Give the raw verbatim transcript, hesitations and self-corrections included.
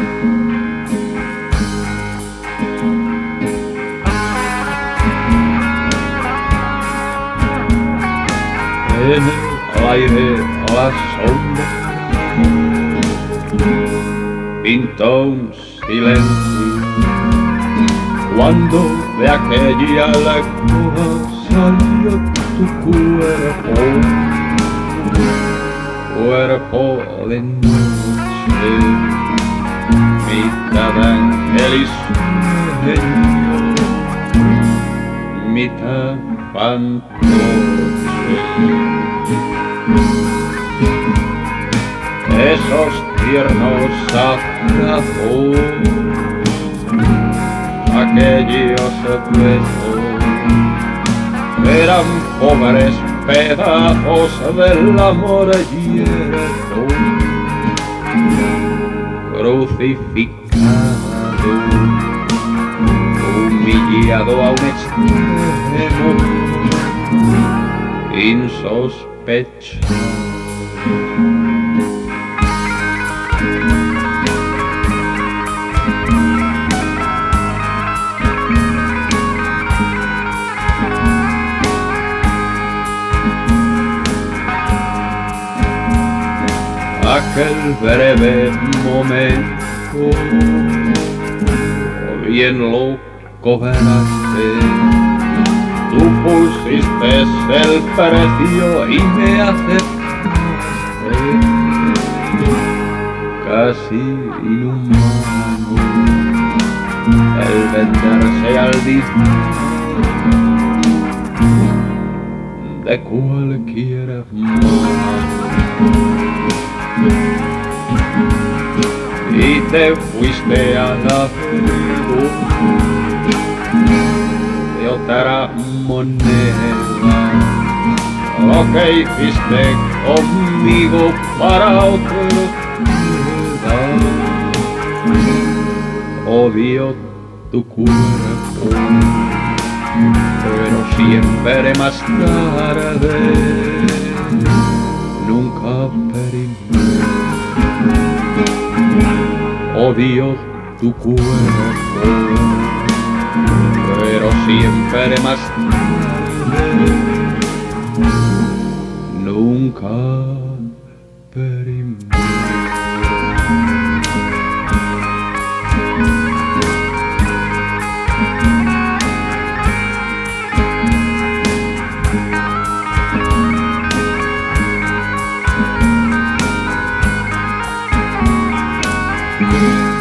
En el aire la sombra pintó un silencio cuando de aquella alcoba salió tu cuerpo, cuerpo de noche, mitad ángel y sueño, mitad fantoche. Esos tiernos abrazos, aquellos besos, eran pobres pedazos del amor hierro, crucificado, humillado a un extremo, insospechado. Aquel breve momento, bien lo cobraste, tú pusiste el precio y me aceptaste, casi inhumano, el venderse al dinero de cualquier modo. Y te fuiste al abrigo de otra moneda, lo que hiciste conmigo para otro dar. Odio tu cuerpo, pero siempre más tarde, nunca perimé. Odio tu cuerpo, pero siempre más tarde, nunca perimé. Thank you.